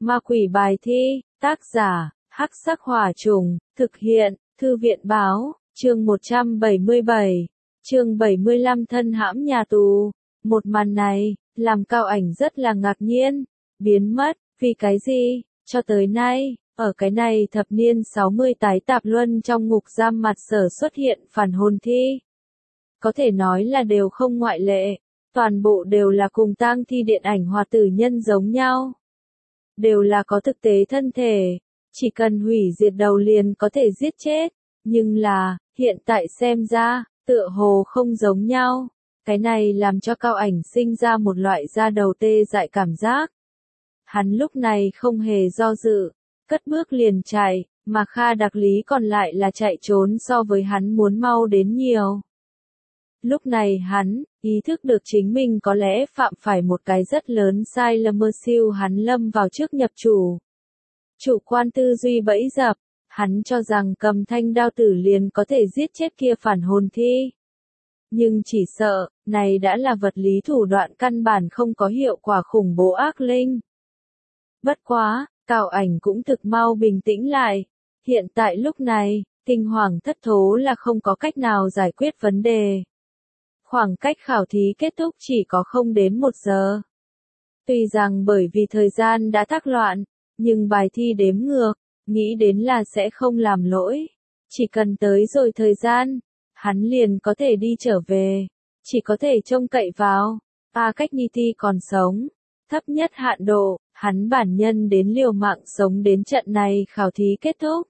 Ma quỷ bài thi, tác giả, Hắc Sắc Hỏa Trùng, thực hiện, Thư viện báo, chương 177, chương 75 thân hãm nhà tù. Một màn này, làm Cao Ảnh rất là ngạc nhiên, biến mất, vì cái gì, cho tới nay, ở cái này thập niên 60 tái tạp luân trong ngục giam mặt sở xuất hiện phản hồn thi. Có thể nói là đều không ngoại lệ, toàn bộ đều là cùng tang thi điện ảnh hoạt tử nhân giống nhau. Đều là có thực tế thân thể, chỉ cần hủy diệt đầu liền có thể giết chết, nhưng là, hiện tại xem ra, tựa hồ không giống nhau. Cái này làm cho Cao Ảnh sinh ra một loại da đầu tê dại cảm giác. Hắn lúc này không hề do dự, cất bước liền chạy, mà Kha Đặc Lý còn lại là chạy trốn so với hắn muốn mau đến nhiều. Lúc này hắn, ý thức được chính mình có lẽ phạm phải một cái rất lớn sai lầm, siêu hắn lâm vào trước nhập chủ. Chủ quan tư duy bẫy dập, hắn cho rằng cầm thanh đao tử liền có thể giết chết kia phản hồn thi. Nhưng chỉ sợ, này đã là vật lý thủ đoạn căn bản không có hiệu quả khủng bố ác linh. Bất quá, Cao Ảnh cũng thực mau bình tĩnh lại. Hiện tại lúc này, kinh hoàng thất thố là không có cách nào giải quyết vấn đề. Khoảng cách khảo thí kết thúc chỉ có không đến 1 giờ. Tuy rằng bởi vì thời gian đã thác loạn, nhưng bài thi đếm ngược, nghĩ đến là sẽ không làm lỗi. Chỉ cần tới rồi thời gian, hắn liền có thể đi trở về, chỉ có thể trông cậy vào, cách Nhi Ti còn sống. Thấp nhất hạn độ, hắn bản nhân đến liều mạng sống đến trận này khảo thí kết thúc.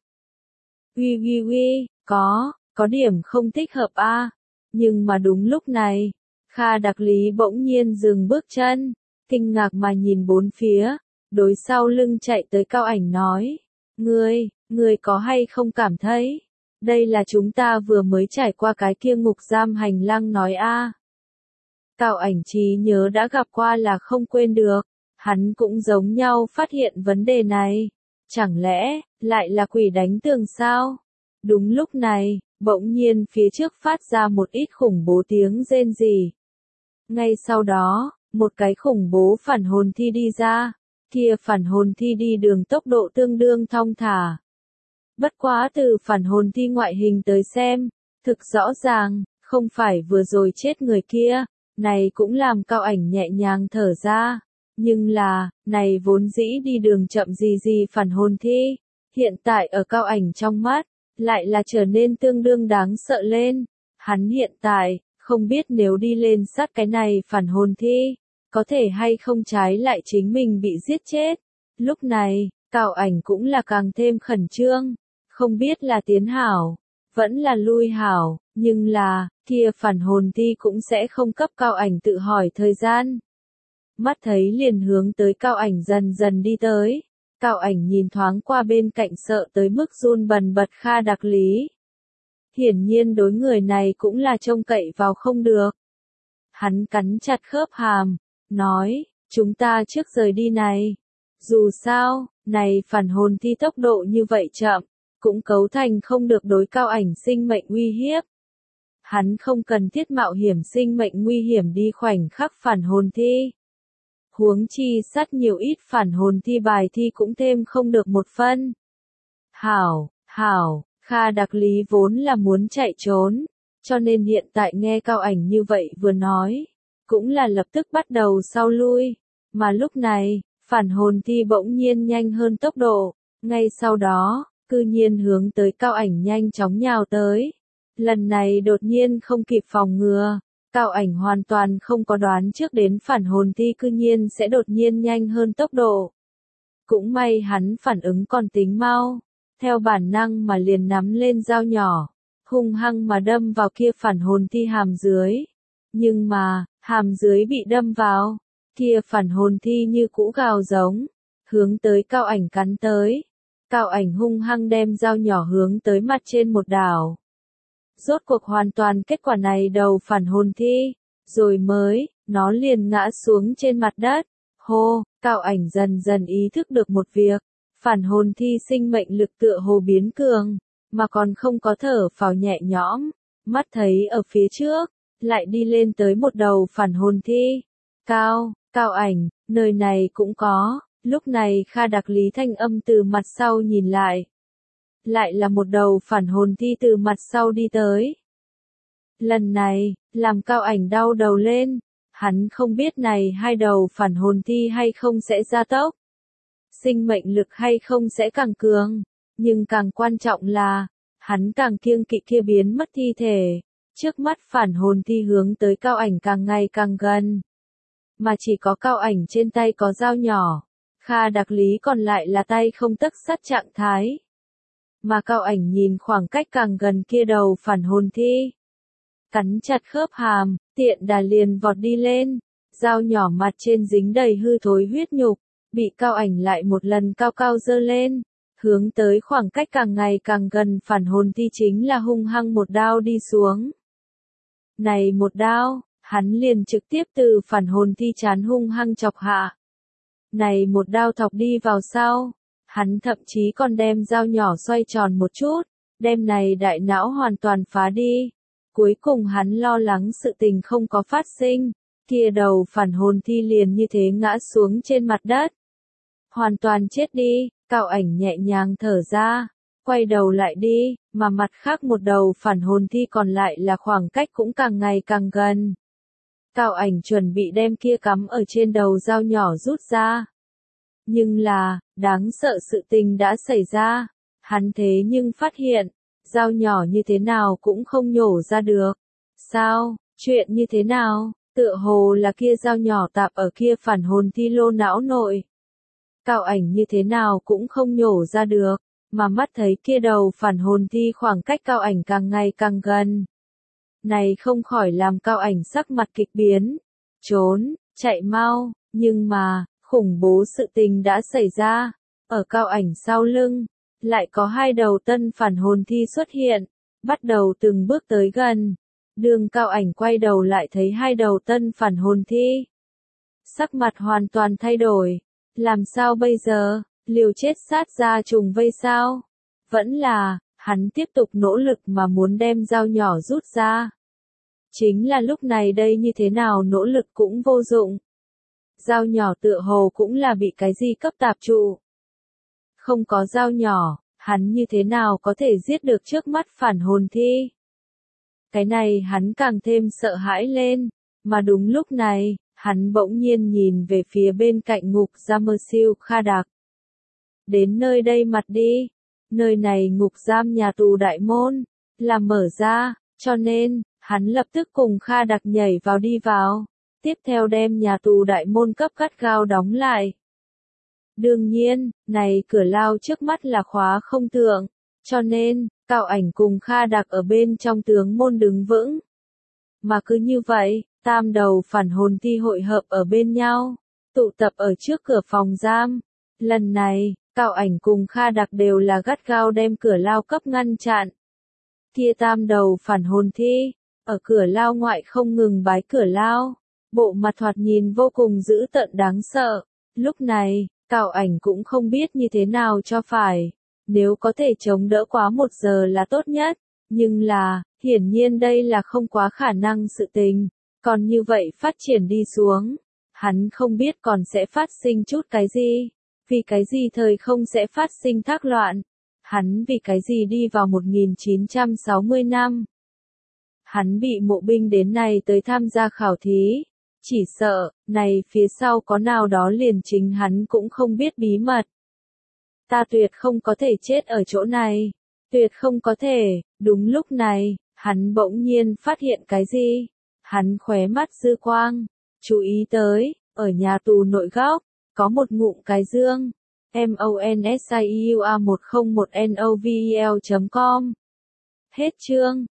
Uy, có điểm không thích hợp a. Nhưng mà đúng lúc này, Kha Đặc Lý bỗng nhiên dừng bước chân, kinh ngạc mà nhìn bốn phía, đối sau lưng chạy tới Cao Ảnh nói, ngươi có hay không cảm thấy, đây là chúng ta vừa mới trải qua cái kia ngục giam hành lang nói a. Cao Ảnh trí nhớ đã gặp qua là không quên được, hắn cũng giống nhau phát hiện vấn đề này, chẳng lẽ, lại là quỷ đánh tường sao? Đúng lúc này, bỗng nhiên phía trước phát ra một ít khủng bố tiếng rên rỉ. Ngay sau đó, một cái khủng bố phản hồn thi đi ra, kia phản hồn thi đi đường tốc độ tương đương thong thả. Bất quá từ phản hồn thi ngoại hình tới xem, thực rõ ràng, không phải vừa rồi chết người kia, này cũng làm Cao Ảnh nhẹ nhàng thở ra. Nhưng là, này vốn dĩ đi đường chậm gì phản hồn thi, hiện tại ở Cao Ảnh trong mắt, lại là trở nên tương đương đáng sợ lên. Hắn hiện tại, không biết nếu đi lên sát cái này phản hồn thi, có thể hay không trái lại chính mình bị giết chết. Lúc này, Cao Ảnh cũng là càng thêm khẩn trương, không biết là tiến hảo, vẫn là lui hảo, nhưng là, kia phản hồn thi cũng sẽ không cấp Cao Ảnh tự hỏi thời gian. Mắt thấy liền hướng tới Cao Ảnh dần dần đi tới. Cao Ảnh nhìn thoáng qua bên cạnh sợ tới mức run bần bật Kha Đặc Lý. Hiển nhiên đối người này cũng là trông cậy vào không được. Hắn cắn chặt khớp hàm, nói, chúng ta trước rời đi này. Dù sao, này phản hồn thi tốc độ như vậy chậm, cũng cấu thành không được đối Cao Ảnh sinh mệnh uy hiếp. Hắn không cần thiết mạo hiểm sinh mệnh nguy hiểm đi khoảnh khắc phản hồn thi. Huống chi sát nhiều ít phản hồn thi bài thi cũng thêm không được một phân. Hảo, Kha Đặc Lý vốn là muốn chạy trốn, cho nên hiện tại nghe Cao Ảnh như vậy vừa nói, cũng là lập tức bắt đầu sau lui, mà lúc này, phản hồn thi bỗng nhiên nhanh hơn tốc độ, ngay sau đó, cư nhiên hướng tới Cao Ảnh nhanh chóng nhào tới. Lần này đột nhiên không kịp phòng ngừa. Cao Ảnh hoàn toàn không có đoán trước đến phản hồn thi cư nhiên sẽ đột nhiên nhanh hơn tốc độ. Cũng may hắn phản ứng còn tính mau, theo bản năng mà liền nắm lên dao nhỏ, hung hăng mà đâm vào kia phản hồn thi hàm dưới. Nhưng mà, hàm dưới bị đâm vào, kia phản hồn thi như cũ gào giống, hướng tới Cao Ảnh cắn tới. Cao Ảnh hung hăng đem dao nhỏ hướng tới mặt trên một đảo. Rốt cuộc hoàn toàn kết quả này đầu phản hồn thi, rồi mới, nó liền ngã xuống trên mặt đất. Hô, Cao Ảnh dần dần ý thức được một việc, phản hồn thi sinh mệnh lực tựa hồ biến cường, mà còn không có thở phào nhẹ nhõm, mắt thấy ở phía trước, lại đi lên tới một đầu phản hồn thi. Cao Ảnh, nơi này cũng có, Lúc này Kha Đặc Lý thanh âm từ mặt sau nhìn lại. Lại là một đầu phản hồn thi từ mặt sau đi tới. Lần này, làm Cao Ảnh đau đầu lên. Hắn không biết này hai đầu phản hồn thi hay không sẽ gia tốc. Sinh mệnh lực hay không sẽ càng cường. Nhưng càng quan trọng là, hắn càng kiêng kỵ kia biến mất thi thể. Trước mắt phản hồn thi hướng tới Cao Ảnh càng ngày càng gần. Mà chỉ có Cao Ảnh trên tay có dao nhỏ. Kha Đặc Lý còn lại là tay không tấc sắt trạng thái. Mà Cao Ảnh nhìn khoảng cách càng gần kia đầu phản hồn thi. Cắn chặt khớp hàm, tiện đà liền vọt đi lên. Dao nhỏ mặt trên dính đầy hư thối huyết nhục, bị Cao Ảnh lại một lần cao cao giơ lên. Hướng tới khoảng cách càng ngày càng gần phản hồn thi chính là hung hăng một đao đi xuống. Này một đao, hắn liền trực tiếp từ phản hồn thi chán hung hăng chọc hạ. Này một đao thọc đi vào sau, hắn thậm chí còn đem dao nhỏ xoay tròn một chút, đem này đại não hoàn toàn phá đi. Cuối cùng hắn lo lắng sự tình không có phát sinh, kia đầu phản hồn thi liền như thế ngã xuống trên mặt đất. Hoàn toàn chết đi, Cao Ảnh nhẹ nhàng thở ra, quay đầu lại đi, mà mặt khác một đầu phản hồn thi còn lại là khoảng cách cũng càng ngày càng gần. Cao Ảnh chuẩn bị đem kia cắm ở trên đầu dao nhỏ rút ra. Nhưng là, đáng sợ sự tình đã xảy ra. Hắn thế nhưng phát hiện, dao nhỏ như thế nào cũng không nhổ ra được. Sao, chuyện như thế nào, tựa hồ là kia dao nhỏ tạp ở kia phản hồn thi lô não nội. Cao Ảnh như thế nào cũng không nhổ ra được, mà mắt thấy kia đầu phản hồn thi khoảng cách Cao Ảnh càng ngày càng gần. Này không khỏi làm Cao Ảnh sắc mặt kịch biến. Trốn, chạy mau, nhưng mà, khủng bố sự tình đã xảy ra. Ở Cao Ảnh sau lưng, lại có hai đầu tân phản hồn thi xuất hiện, bắt đầu từng bước tới gần. Đường Cao Ảnh quay đầu lại thấy hai đầu tân phản hồn thi. Sắc mặt hoàn toàn thay đổi. Làm sao bây giờ, liều chết sát ra trùng vây sao? Vẫn là, hắn tiếp tục nỗ lực mà muốn đem dao nhỏ rút ra. Chính là lúc này đây như thế nào nỗ lực cũng vô dụng. Dao nhỏ tựa hồ cũng là bị cái gì cấp tạp trụ. Không có dao nhỏ, hắn như thế nào có thể giết được trước mắt phản hồn thi? Cái này hắn càng thêm sợ hãi lên, mà đúng lúc này, hắn bỗng nhiên nhìn về phía bên cạnh ngục giam Siêu Kha Đặc. Đến nơi đây mặt đi, nơi này ngục giam nhà tù đại môn, là mở ra, cho nên, hắn lập tức cùng Kha Đặc nhảy vào đi vào, tiếp theo đem nhà tù đại môn cấp gắt gao đóng lại. Đương nhiên, này cửa lao trước mắt là khóa không thượng, cho nên, Cao Ảnh cùng Kha Đặc ở bên trong tướng môn đứng vững. Mà cứ như vậy, tam đầu phản hồn thi hội hợp ở bên nhau, tụ tập ở trước cửa phòng giam. Lần này, Cao Ảnh cùng Kha Đặc đều là gắt gao đem cửa lao cấp ngăn chặn. Kia tam đầu phản hồn thi, ở cửa lao ngoại không ngừng bái cửa lao, bộ mặt thoạt nhìn vô cùng dữ tợn đáng sợ. Lúc này, Cao Ảnh cũng không biết như thế nào cho phải, nếu có thể chống đỡ quá 1 giờ là tốt nhất, nhưng là, hiển nhiên đây là không quá khả năng sự tình, còn như vậy phát triển đi xuống, hắn không biết còn sẽ phát sinh chút cái gì, vì cái gì thời không sẽ phát sinh thác loạn, hắn vì cái gì đi vào 1960 năm. Hắn bị mộ binh đến này tới tham gia khảo thí. Chỉ sợ, này phía sau có nào đó liền chính hắn cũng không biết bí mật. Ta tuyệt không có thể chết ở chỗ này. Tuyệt không có thể, đúng lúc này, hắn bỗng nhiên phát hiện cái gì? Hắn khóe mắt dư quang, chú ý tới, ở nhà tù nội góc, có một ngụm cái dương. MONSIUA101NOVEL.com Hết chương.